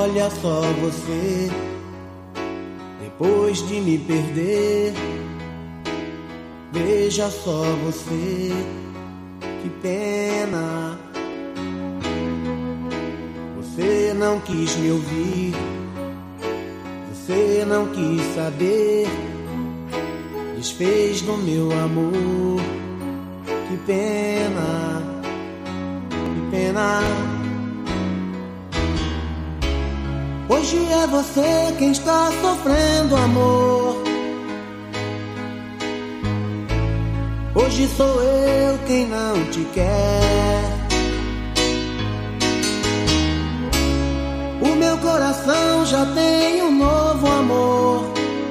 Olha só você, depois de me perder. Veja só você, que pena. Você não quis me ouvir, você não quis saber, desfez do meu amor. Que pena, que pena. Hoje é você quem está sofrendo, amor. Hoje sou eu quem não te quer. O meu coração já tem um novo amor.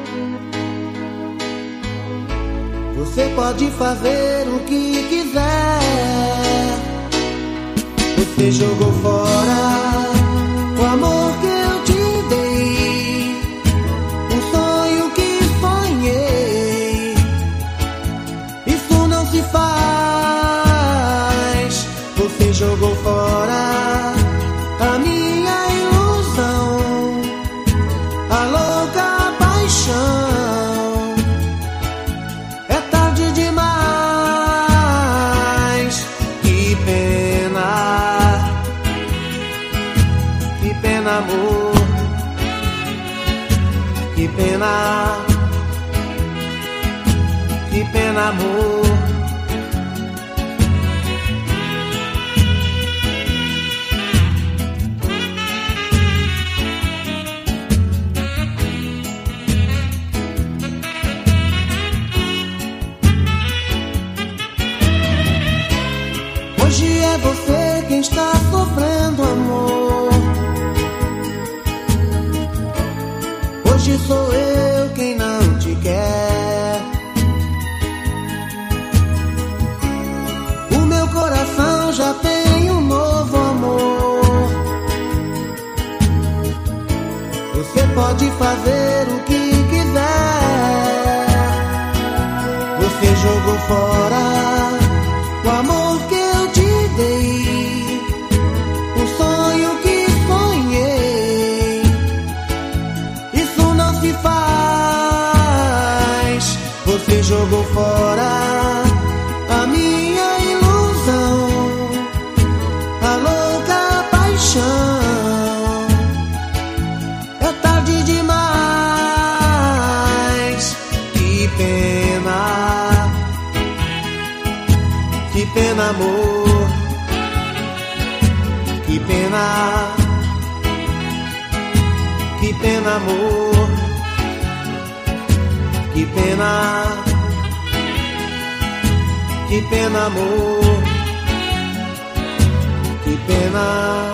Você pode fazer o que quiser. Você jogou fora o amor que eu te dei, um sonho que sonhei. Isso não se faz. Você jogou fora a minha ilusão, a louca paixão. É tarde demais. Que pena, que pena, amor. Que pena, que pena, amor. Hoje é você quem está sofrendo, amor. Hoje sou eu quem não te quer. O meu coração já tem um novo amor. Você pode fazer o que quiser. Você jogou fora o amor que eu te dei, um sonho que sonhei. Isso não se faz. Você jogou fora a minha ilusão, a louca paixão. É tarde demais. Que pena, que pena, amor. Que pena, que pena, amor. Que pena, que pena, amor. Que pena.